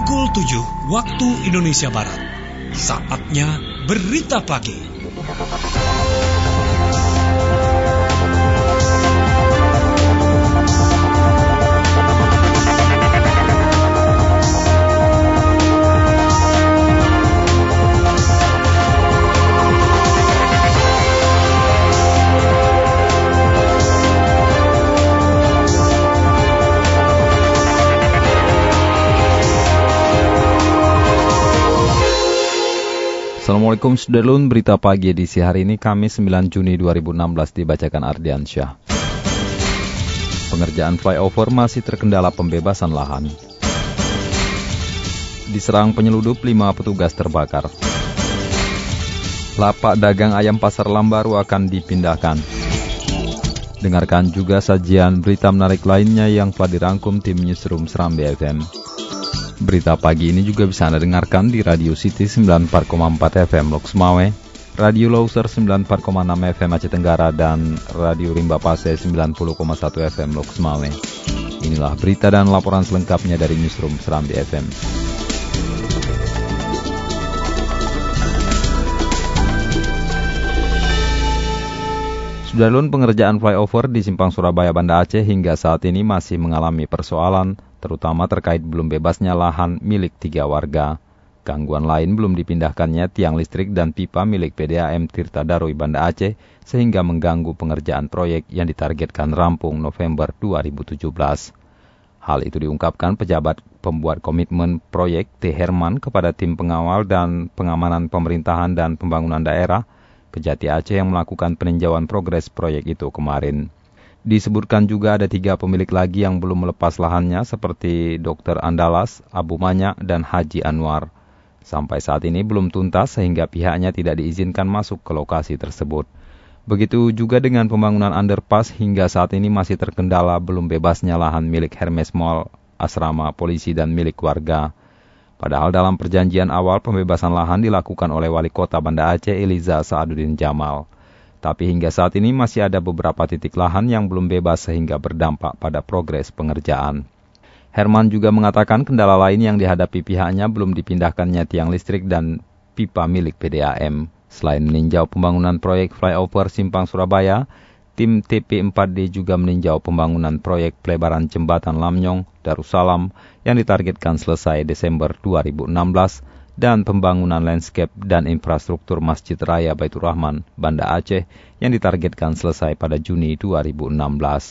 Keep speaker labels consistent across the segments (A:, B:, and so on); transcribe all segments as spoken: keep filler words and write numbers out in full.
A: Pukul tujuh waktu Indonesia Barat. Saatnya Berita Pagi.
B: Assalamualaikum Sudarlun, berita pagi edisi hari ini Kamis sembilan Juni dua ribu enam belas dibacakan Ardiansyah. Pengerjaan flyover masih terkendala pembebasan lahan. Diserang penyeludup, lima petugas terbakar. Lapak dagang ayam pasar Lambaru akan dipindahkan. Dengarkan juga sajian berita menarik lainnya yang telah dirangkum tim Newsroom Serambi F M. Berita pagi ini juga bisa Anda dengarkan di Radio City sembilan puluh empat koma empat F M Lok Semawe, Radio Loser sembilan puluh empat koma enam F M Aceh Tenggara, dan Radio Rimba Pase sembilan puluh koma satu F M Lok Semawe. Inilah berita dan laporan selengkapnya dari Newsroom Serambi F M. Sudarlun, pengerjaan flyover di Simpang Surabaya Banda Aceh hingga saat ini masih mengalami persoalan, terutama terkait belum bebasnya lahan milik tiga warga. Gangguan lain belum dipindahkannya tiang listrik dan pipa milik P D A M Tirta Daruy Banda Aceh, sehingga mengganggu pengerjaan proyek yang ditargetkan rampung November dua ribu tujuh belas. Hal itu diungkapkan pejabat pembuat komitmen proyek T. Herman kepada tim pengawal dan pengamanan pemerintahan dan pembangunan daerah Kejati Aceh yang melakukan peninjauan progres proyek itu kemarin. Disebutkan juga ada tiga pemilik lagi yang belum melepas lahannya seperti Dokter Andalas, Abu Manyak, dan Haji Anwar. Sampai saat ini belum tuntas sehingga pihaknya tidak diizinkan masuk ke lokasi tersebut. Begitu juga dengan pembangunan underpass hingga saat ini masih terkendala belum bebasnya lahan milik Hermes Mall, asrama polisi, dan milik warga. Padahal dalam perjanjian awal pembebasan lahan dilakukan oleh Wali Kota Banda Aceh Eliza Saaduddin Jamal. Tapi hingga saat ini masih ada beberapa titik lahan yang belum bebas sehingga berdampak pada progres pengerjaan. Herman juga mengatakan kendala lain yang dihadapi pihaknya belum dipindahkannya tiang listrik dan pipa milik P D A M. Selain meninjau pembangunan proyek flyover Simpang Surabaya, tim T P empat D juga meninjau pembangunan proyek pelebaran jembatan Lamnyong, Darussalam yang ditargetkan selesai Desember dua ribu enam belas dan pembangunan landscape dan infrastruktur Masjid Raya Baitur Rahman, Banda Aceh yang ditargetkan selesai pada Juni dua ribu enam belas.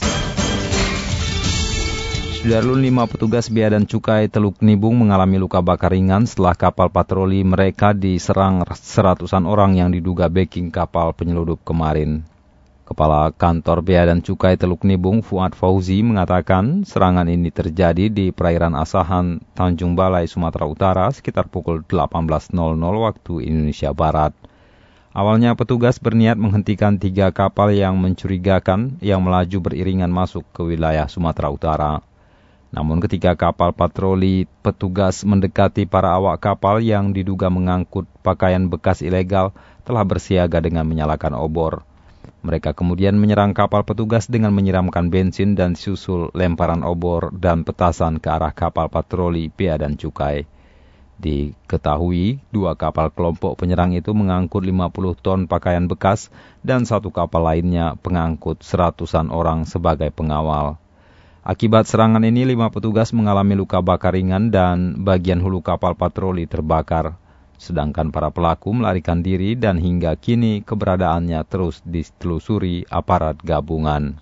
B: Sudarlun, lima petugas Bea dan Cukai Teluk Nibung mengalami luka bakar ringan setelah kapal patroli mereka diserang seratusan orang yang diduga backing kapal penyeludup kemarin. Kepala Kantor Bea dan Cukai Teluk Nibung, Fuad Fauzi, mengatakan serangan ini terjadi di perairan Asahan, Tanjung Balai, Sumatera Utara sekitar pukul delapan belas waktu Indonesia Barat. Awalnya petugas berniat menghentikan tiga kapal yang mencurigakan yang melaju beriringan masuk ke wilayah Sumatera Utara. Namun ketika kapal patroli petugas mendekati para awak kapal yang diduga mengangkut pakaian bekas ilegal telah bersiaga dengan menyalakan obor. Mereka kemudian menyerang kapal petugas dengan menyiramkan bensin dan disusul lemparan obor dan petasan ke arah kapal patroli Bea dan Cukai. Diketahui, dua kapal kelompok penyerang itu mengangkut lima puluh ton pakaian bekas dan satu kapal lainnya pengangkut seratusan orang sebagai pengawal. Akibat serangan ini, lima petugas mengalami luka bakar ringan dan bagian hulu kapal patroli terbakar. Sedangkan para pelaku melarikan diri dan hingga kini keberadaannya terus ditelusuri aparat gabungan.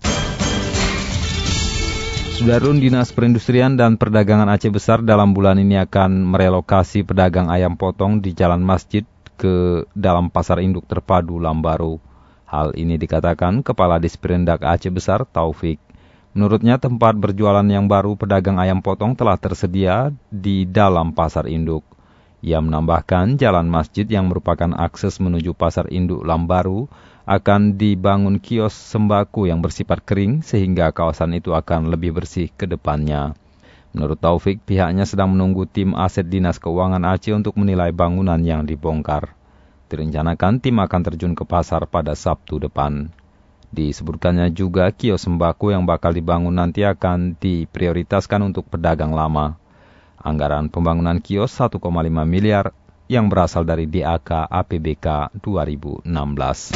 B: Sudarlun, Dinas Perindustrian dan Perdagangan Aceh Besar dalam bulan ini akan merelokasi pedagang ayam potong di Jalan Masjid ke dalam Pasar Induk Terpadu Lambaru. Hal ini dikatakan Kepala Disperindak Aceh Besar Taufik. Menurutnya tempat berjualan yang baru pedagang ayam potong telah tersedia di dalam Pasar Induk. Ia menambahkan jalan masjid yang merupakan akses menuju Pasar Induk Lambaru akan dibangun kios sembako yang bersifat kering sehingga kawasan itu akan lebih bersih ke depannya. Menurut Taufik, pihaknya sedang menunggu tim aset Dinas Keuangan Aceh untuk menilai bangunan yang dibongkar. Direncanakan tim akan terjun ke pasar pada Sabtu depan. Disebutkannya juga kios sembako yang bakal dibangun nanti akan diprioritaskan untuk pedagang lama. Anggaran pembangunan kios satu koma lima miliar yang berasal dari D A K A P B K dua ribu enam belas.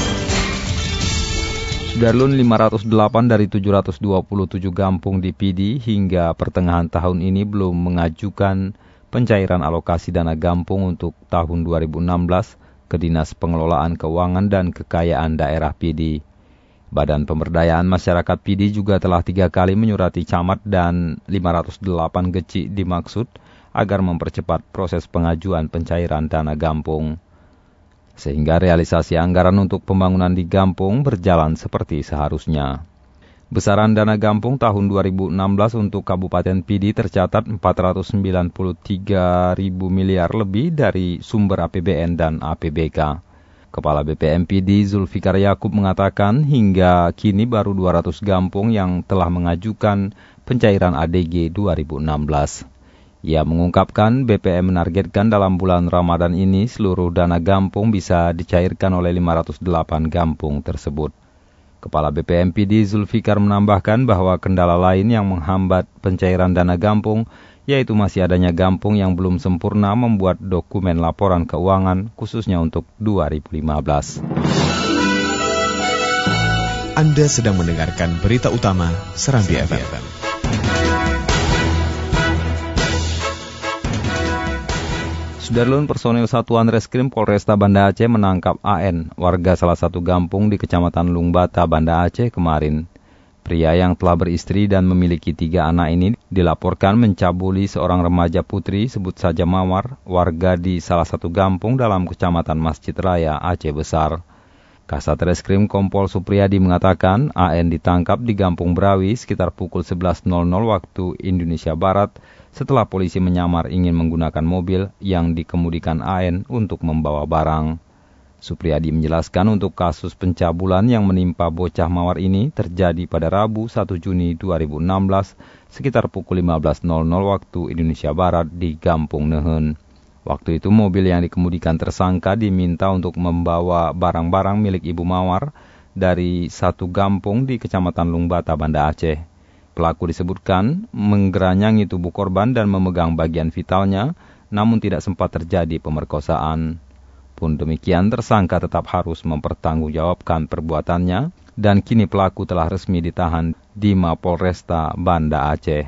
B: Sudarlun, lima ratus delapan dari tujuh ratus dua puluh tujuh kampung di P D hingga pertengahan tahun ini belum mengajukan pencairan alokasi dana kampung untuk tahun dua ribu enam belas ke Dinas Pengelolaan Keuangan dan Kekayaan Daerah P D. Badan Pemberdayaan Masyarakat P D juga telah tiga kali menyurati camat dan lima ratus delapan geci dimaksud agar mempercepat proses pengajuan pencairan dana kampung, sehingga realisasi anggaran untuk pembangunan di kampung berjalan seperti seharusnya. Besaran dana kampung tahun dua ribu enam belas untuk Kabupaten P D tercatat empat ratus sembilan puluh tiga ribu miliar lebih dari sumber A P B N dan A P B K. Kepala B P M P D Zulfikar Yakub mengatakan hingga kini baru dua ratus kampung yang telah mengajukan pencairan A D G dua ribu enam belas. Ia mengungkapkan B P M menargetkan dalam bulan Ramadan ini seluruh dana kampung bisa dicairkan oleh lima ratus delapan kampung tersebut. Kepala B P M P D Zulfikar menambahkan bahwa kendala lain yang menghambat pencairan dana kampung yaitu masih adanya kampung yang belum sempurna membuat dokumen laporan keuangan khususnya untuk dua ribu lima belas.
A: Anda sedang mendengarkan berita utama Serambi F M.
B: Sudarlun, personil Satuan Reskrim Polresta Banda Aceh menangkap A N, warga salah satu kampung di Kecamatan Lungbata, Banda Aceh kemarin. Pria yang telah beristri dan memiliki tiga anak ini dilaporkan mencabuli seorang remaja putri, sebut saja Mawar, warga di salah satu kampung dalam Kecamatan Masjid Raya, Aceh Besar. Kasat Reskrim Kompol Supriyadi mengatakan A N ditangkap di Kampung Brawi sekitar pukul sebelas waktu Indonesia Barat setelah polisi menyamar ingin menggunakan mobil yang dikemudikan A N untuk membawa barang. Supriyadi menjelaskan untuk kasus pencabulan yang menimpa bocah Mawar ini terjadi pada Rabu satu Juni dua ribu enam belas sekitar pukul lima belas waktu Indonesia Barat di Kampung Nehen. Waktu itu mobil yang dikemudikan tersangka diminta untuk membawa barang-barang milik Ibu Mawar dari satu kampung di Kecamatan Lungbata, Banda Aceh. Pelaku disebutkan menggeranyangi tubuh korban dan memegang bagian vitalnya, namun tidak sempat terjadi pemerkosaan. Pun demikian, tersangka tetap harus mempertanggungjawabkan perbuatannya dan kini pelaku telah resmi ditahan di Mapolresta Banda Aceh.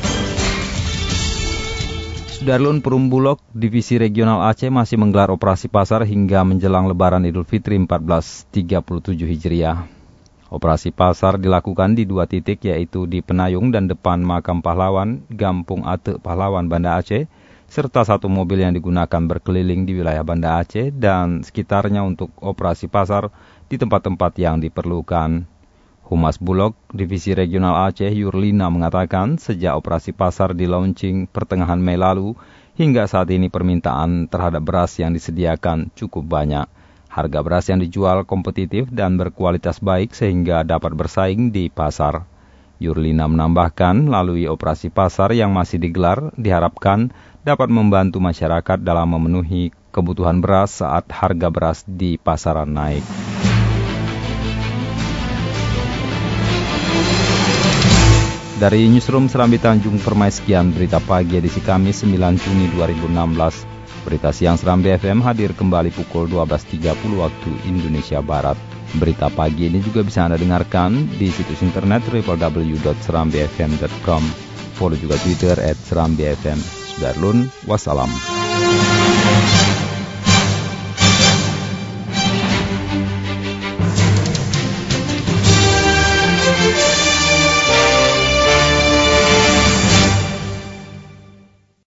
B: Sudarlun, Perumbulok, Divisi Regional Aceh masih menggelar operasi pasar hingga menjelang Lebaran Idul Fitri seribu empat ratus tiga puluh tujuh Hijriah. Operasi pasar dilakukan di dua titik yaitu di Penayung dan depan Makam Pahlawan, Kampung Ate Pahlawan, Banda Aceh, serta satu mobil yang digunakan berkeliling di wilayah Banda Aceh dan sekitarnya untuk operasi pasar di tempat-tempat yang diperlukan. Humas Bulog, Divisi Regional Aceh, Yurlina mengatakan sejak operasi pasar di launching pertengahan Mei lalu, hingga saat ini permintaan terhadap beras yang disediakan cukup banyak. Harga beras yang dijual kompetitif dan berkualitas baik sehingga dapat bersaing di pasar. Yurlina menambahkan, melalui operasi pasar yang masih digelar, diharapkan dapat membantu masyarakat dalam memenuhi kebutuhan beras saat harga beras di pasaran naik. Dari Newsroom Serambi Tanjung Permai, sekian berita pagi edisi Kamis sembilan Juni dua ribu enam belas. Berita siang Serambi F M hadir kembali pukul dua belas tiga puluh waktu Indonesia Barat. Berita pagi ini juga bisa Anda dengarkan di situs internet w w w dot serambi f m dot com. Follow juga Twitter at serambi f m. Sudarlun, wassalam.